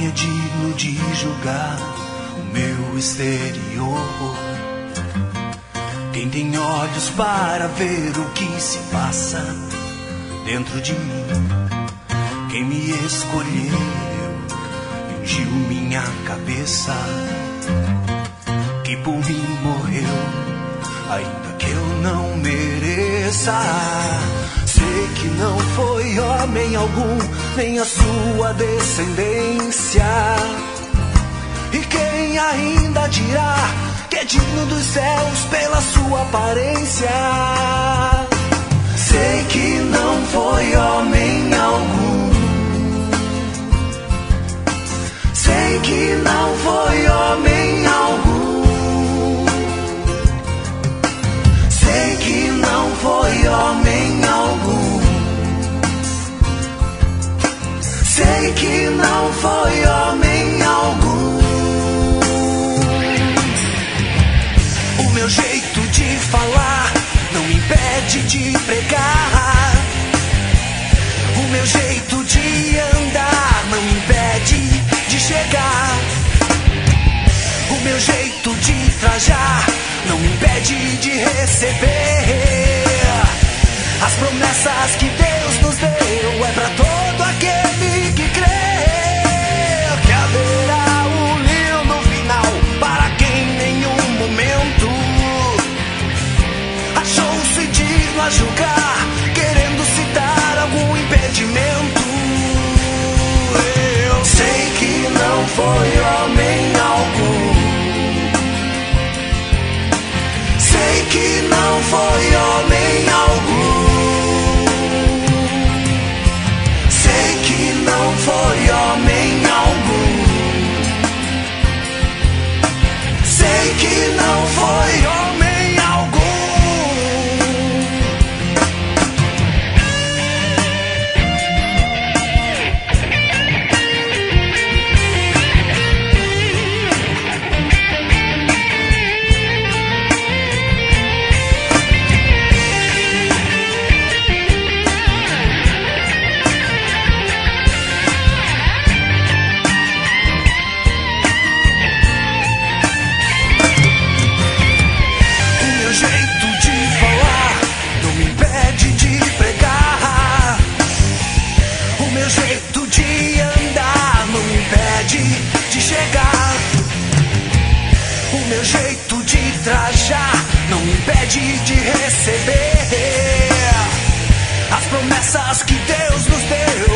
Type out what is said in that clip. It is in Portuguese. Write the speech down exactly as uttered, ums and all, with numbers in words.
é digno de julgar o meu exterior? Quem tem olhos para ver o que se passa dentro de mim? Quem me escolheu e ungiu minha cabeça, que por mim morreu, ainda que eu não mereça. Sei que não foi homem algum, nem a sua descendência. E quem ainda dirá que é digno dos céus pela sua aparência? Sei que não foi homem algum, sei que não foi homem algum, sei que não foi homem algum, sei que não foi homem algum. O meu jeito de falar não me impede de pregar. O meu jeito de andar não me impede de chegar. O meu jeito de trajar não me impede de receber as promessas que Deus nos deu. É pra todo aquele que crê que haverá um lindo final para quem em nenhum momento achou-se digno a julgar, querendo citar algum impedimento. Eu sei que não foi homem algum, sei que não foi homem algum, sei que não foi homem algum, sei que não foi homem algum. O meu jeito de trajar não me impede de receber as promessas que Deus nos deu.